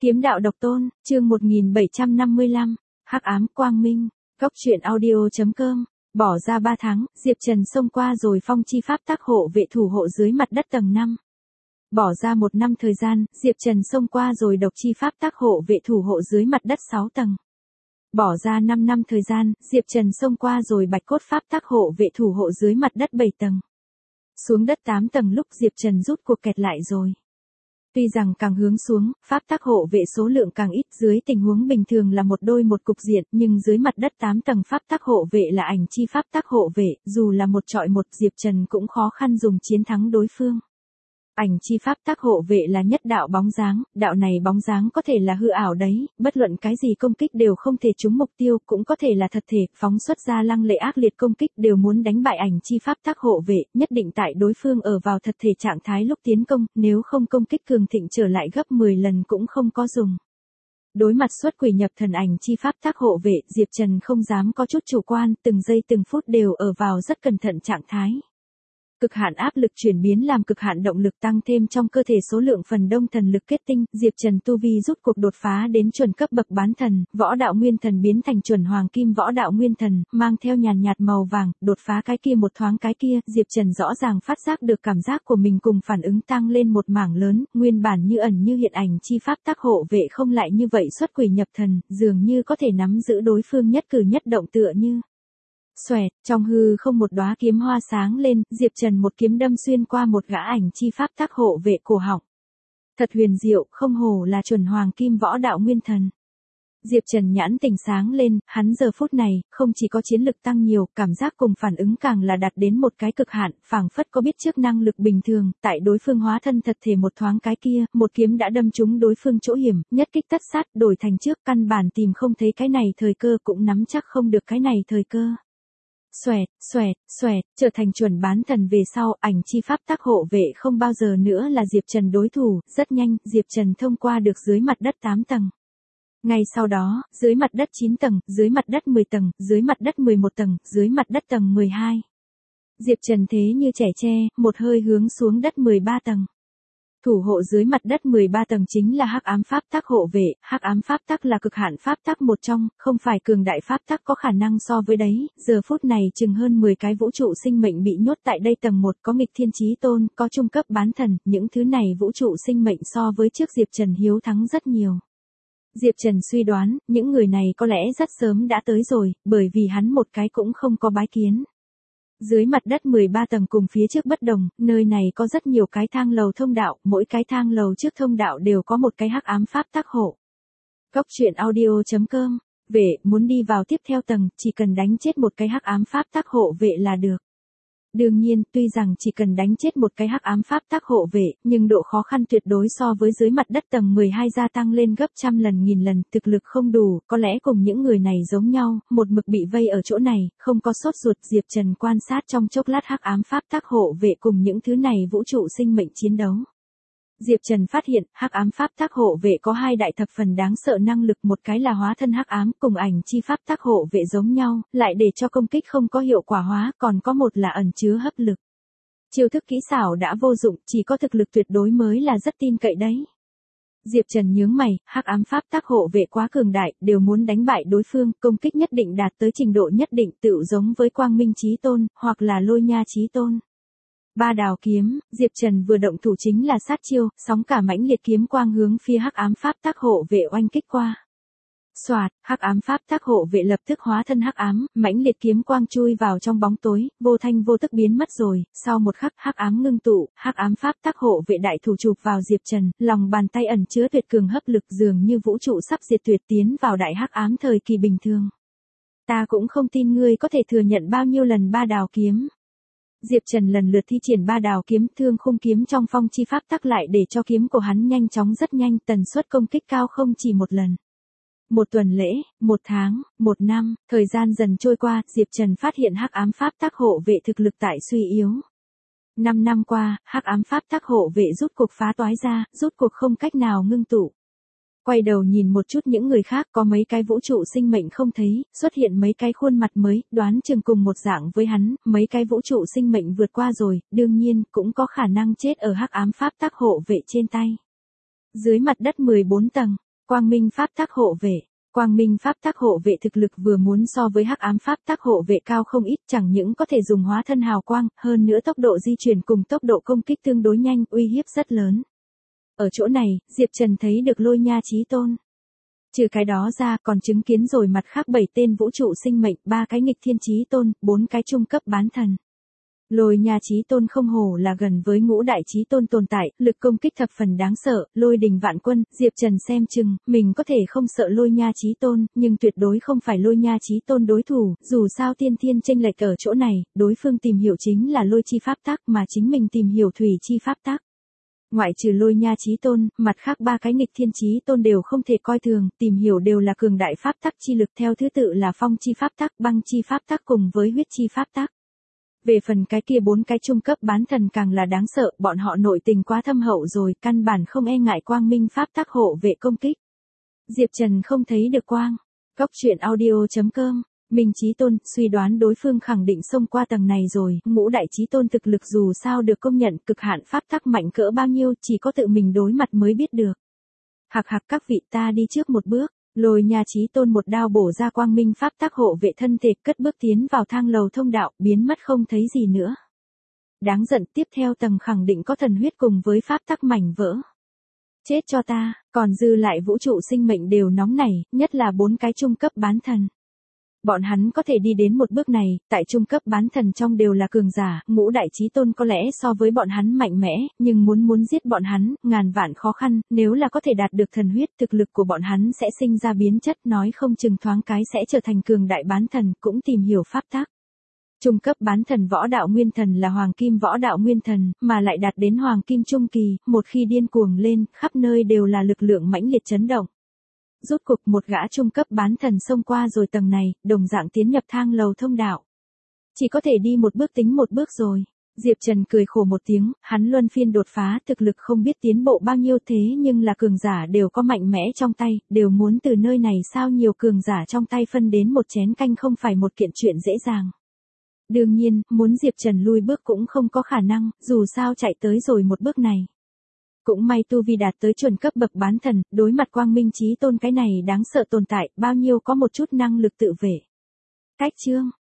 Kiếm đạo độc tôn, chương 1755, Hắc ám quang minh, Góc truyện audio.com. Bỏ ra 3 tháng, Diệp Trần xông qua rồi phong chi pháp tác hộ vệ thủ hộ dưới mặt đất tầng 5. Bỏ ra 1 năm thời gian, Diệp Trần xông qua rồi độc chi pháp tác hộ vệ thủ hộ dưới mặt đất 6 tầng. Bỏ ra 5 năm thời gian, Diệp Trần xông qua rồi bạch cốt pháp tác hộ vệ thủ hộ dưới mặt đất 7 tầng. Xuống đất 8 tầng lúc Diệp Trần rút cuộc kẹt lại rồi. Tuy rằng càng hướng xuống, pháp tác hộ vệ số lượng càng ít, dưới tình huống bình thường là một đôi một cục diện, nhưng dưới mặt đất 8 tầng pháp tác hộ vệ là ảnh chi pháp tác hộ vệ, dù là một trọi một, Diệp Trần cũng khó khăn dùng chiến thắng đối phương. Ảnh chi pháp tác hộ vệ là nhất đạo bóng dáng, đạo này bóng dáng có thể là hư ảo đấy, bất luận cái gì công kích đều không thể trúng mục tiêu, cũng có thể là thật thể, phóng xuất ra lăng lệ ác liệt công kích đều muốn đánh bại ảnh chi pháp tác hộ vệ, nhất định tại đối phương ở vào thật thể trạng thái lúc tiến công, nếu không công kích cường thịnh trở lại gấp 10 lần cũng không có dùng. Đối mặt xuất quỷ nhập thần ảnh chi pháp tác hộ vệ, Diệp Trần không dám có chút chủ quan, từng giây từng phút đều ở vào rất cẩn thận trạng thái. Cực hạn áp lực chuyển biến làm cực hạn động lực tăng thêm trong cơ thể số lượng phần đông thần lực kết tinh, Diệp Trần tu vi rút cuộc đột phá đến chuẩn cấp bậc bán thần, võ đạo nguyên thần biến thành chuẩn hoàng kim võ đạo nguyên thần, mang theo nhàn nhạt màu vàng, đột phá cái kia một thoáng cái kia, Diệp Trần rõ ràng phát giác được cảm giác của mình cùng phản ứng tăng lên một mảng lớn, nguyên bản như ẩn như hiện ảnh chi pháp tác hộ vệ không lại như vậy xuất quỷ nhập thần, dường như có thể nắm giữ đối phương nhất cử nhất động tựa như. Xoẹt, trong hư không một đóa kiếm hoa sáng lên, Diệp Trần một kiếm đâm xuyên qua một gã ảnh chi pháp tác hộ vệ cổ họng. Thật huyền diệu, không hổ là chuẩn hoàng kim võ đạo nguyên thần. Diệp Trần nhãn tỉnh sáng lên, hắn giờ phút này, không chỉ có chiến lực tăng nhiều, cảm giác cùng phản ứng càng là đạt đến một cái cực hạn, phảng phất có biết trước năng lực bình thường, tại đối phương hóa thân thật thể một thoáng cái kia, một kiếm đã đâm trúng đối phương chỗ hiểm, nhất kích tất sát, đổi thành trước, căn bản tìm không thấy cái này thời cơ, cũng nắm chắc không được cái này thời cơ. Xoẹt, xoẹt, xoẹt, trở thành chuẩn bán thần về sau, ảnh chi pháp tác hộ vệ không bao giờ nữa là Diệp Trần đối thủ, rất nhanh, Diệp Trần thông qua được dưới mặt đất 8 tầng. Ngay sau đó, dưới mặt đất 9 tầng, dưới mặt đất 10 tầng, dưới mặt đất 11 tầng, dưới mặt đất tầng 12. Diệp Trần thế như trẻ tre, một hơi hướng xuống đất 13 tầng. Thủ hộ dưới mặt đất 13 tầng chính là hắc ám pháp tắc hộ vệ, hắc ám pháp tắc là cực hạn pháp tắc một trong, không phải cường đại pháp tắc có khả năng so với đấy, giờ phút này chừng hơn 10 cái vũ trụ sinh mệnh bị nhốt tại đây tầng 1, có nghịch thiên chí tôn, có trung cấp bán thần, những thứ này vũ trụ sinh mệnh so với trước Diệp Trần hiếu thắng rất nhiều. Diệp Trần suy đoán, những người này có lẽ rất sớm đã tới rồi, bởi vì hắn một cái cũng không có bái kiến. Dưới mặt đất 13 tầng cùng phía trước bất đồng, nơi này có rất nhiều cái thang lầu thông đạo, mỗi cái thang lầu trước thông đạo đều có một cái hắc ám pháp tác hộ. Góc truyện audio.com, vệ, muốn đi vào tiếp theo tầng, chỉ cần đánh chết một cái hắc ám pháp tác hộ vệ là được. Đương nhiên, tuy rằng chỉ cần đánh chết một cái hắc ám pháp tác hộ vệ, nhưng độ khó khăn tuyệt đối so với dưới mặt đất tầng 12 gia tăng lên gấp trăm lần nghìn lần, thực lực không đủ, có lẽ cùng những người này giống nhau, một mực bị vây ở chỗ này, không có sốt ruột. Diệp Trần quan sát trong chốc lát hắc ám pháp tác hộ vệ cùng những thứ này vũ trụ sinh mệnh chiến đấu. Diệp Trần phát hiện, hắc ám pháp tác hộ vệ có hai đại thập phần đáng sợ năng lực, một cái là hóa thân hắc ám, cùng ảnh chi pháp tác hộ vệ giống nhau, lại để cho công kích không có hiệu quả hóa, còn có một là ẩn chứa hấp lực. Chiêu thức kỹ xảo đã vô dụng, chỉ có thực lực tuyệt đối mới là rất tin cậy đấy. Diệp Trần nhướng mày, hắc ám pháp tác hộ vệ quá cường đại, đều muốn đánh bại đối phương, công kích nhất định đạt tới trình độ nhất định, tựu giống với Quang Minh Chí Tôn, hoặc là Lôi Nha Chí Tôn. Ba đào kiếm, Diệp Trần vừa động thủ chính là sát chiêu, sóng cả mãnh liệt kiếm quang hướng phía hắc ám pháp tác hộ vệ oanh kích qua. Soạt, hắc ám pháp tác hộ vệ lập tức hóa thân hắc ám, mãnh liệt kiếm quang chui vào trong bóng tối, vô thanh vô tức biến mất rồi, sau một khắc hắc ám ngưng tụ, hắc ám pháp tác hộ vệ đại thủ chụp vào Diệp Trần, lòng bàn tay ẩn chứa tuyệt cường hấp lực dường như vũ trụ sắp diệt tuyệt tiến vào đại hắc ám thời kỳ bình thường. Ta cũng không tin ngươi có thể thừa nhận bao nhiêu lần ba đào kiếm. Diệp Trần lần lượt thi triển ba đào kiếm, thương khung kiếm trong phong chi pháp tắc lại để cho kiếm của hắn nhanh chóng rất nhanh, tần suất công kích cao không chỉ một lần. Một tuần lễ, 1 tháng, 1 năm, thời gian dần trôi qua, Diệp Trần phát hiện hắc ám pháp tác hộ vệ thực lực tại suy yếu. 5 năm qua, hắc ám pháp tác hộ vệ rút cuộc phá toái ra, rút cuộc không cách nào ngưng tụ. Quay đầu nhìn một chút những người khác, có mấy cái vũ trụ sinh mệnh không thấy, xuất hiện mấy cái khuôn mặt mới, đoán chừng cùng một dạng với hắn, mấy cái vũ trụ sinh mệnh vượt qua rồi, đương nhiên, cũng có khả năng chết ở hắc ám pháp tác hộ vệ trên tay. Dưới mặt đất 14 tầng, Quang minh pháp tắc hộ vệ. Quang minh pháp tắc hộ vệ thực lực vừa muốn so với hắc ám pháp tắc hộ vệ cao không ít, chẳng những có thể dùng hóa thân hào quang, hơn nữa tốc độ di chuyển cùng tốc độ công kích tương đối nhanh, uy hiếp rất lớn. Ở chỗ này, Diệp Trần thấy được Lôi Nha Chí Tôn. Trừ cái đó ra còn chứng kiến rồi mặt khác 7 tên vũ trụ sinh mệnh, 3 cái nghịch thiên chí tôn, 4 cái trung cấp bán thần. Lôi Nha Chí Tôn không hổ là gần với ngũ đại chí tôn tồn tại, lực công kích thập phần đáng sợ, lôi đình vạn quân, Diệp Trần xem chừng, mình có thể không sợ Lôi Nha Chí Tôn, nhưng tuyệt đối không phải Lôi Nha Chí Tôn đối thủ, dù sao tiên thiên chênh lệch ở chỗ này, đối phương tìm hiểu chính là lôi chi pháp tắc mà chính mình tìm hiểu thủy chi pháp tắc. Ngoại trừ Lôi Nha Chí Tôn, mặt khác 3 cái nghịch thiên chí tôn đều không thể coi thường, tìm hiểu đều là cường đại pháp tắc chi lực theo thứ tự là phong chi pháp tắc, băng chi pháp tắc cùng với huyết chi pháp tắc. Về phần cái kia 4 cái trung cấp bán thần càng là đáng sợ, bọn họ nội tình quá thâm hậu rồi, căn bản không e ngại quang minh pháp tắc hộ vệ công kích. Diệp Trần không thấy được quang. Cốc truyện audio.com. Minh Chí Tôn suy đoán đối phương khẳng định xông qua tầng này rồi, ngũ đại chí tôn thực lực dù sao được công nhận, cực hạn pháp tắc mạnh cỡ bao nhiêu chỉ có tự mình đối mặt mới biết được. Hạc hạc các vị, ta đi trước một bước. Lôi Nha Chí Tôn một đao bổ ra quang minh pháp tắc hộ vệ thân thể, cất bước tiến vào thang lầu thông đạo, biến mất không thấy gì nữa. Đáng giận, tiếp theo tầng khẳng định có thần huyết cùng với pháp tắc mảnh vỡ. Chết cho ta, còn dư lại vũ trụ sinh mệnh đều nóng nảy, nhất là 4 cái trung cấp bán thần. Bọn hắn có thể đi đến một bước này, tại trung cấp bán thần trong đều là cường giả, ngũ đại chí tôn có lẽ so với bọn hắn mạnh mẽ, nhưng muốn giết bọn hắn, ngàn vạn khó khăn, nếu là có thể đạt được thần huyết, thực lực của bọn hắn sẽ sinh ra biến chất, nói không chừng thoáng cái sẽ trở thành cường đại bán thần, cũng tìm hiểu pháp tắc. Trung cấp bán thần võ đạo nguyên thần là hoàng kim võ đạo nguyên thần, mà lại đạt đến hoàng kim trung kỳ, một khi điên cuồng lên, khắp nơi đều là lực lượng mãnh liệt chấn động. Rốt cuộc một gã trung cấp bán thần xông qua rồi tầng này, đồng dạng tiến nhập thang lầu thông đạo. Chỉ có thể đi một bước tính một bước rồi. Diệp Trần cười khổ một tiếng, hắn luân phiên đột phá, thực lực không biết tiến bộ bao nhiêu thế nhưng là cường giả đều có mạnh mẽ trong tay, đều muốn từ nơi này sao nhiều cường giả trong tay phân đến một chén canh không phải một kiện chuyện dễ dàng. Đương nhiên, muốn Diệp Trần lui bước cũng không có khả năng, dù sao chạy tới rồi một bước này. Cũng may tu vi đạt tới chuẩn cấp bậc bán thần, đối mặt quang minh chí tôn cái này đáng sợ tồn tại, bao nhiêu có một chút năng lực tự vệ. Cách chương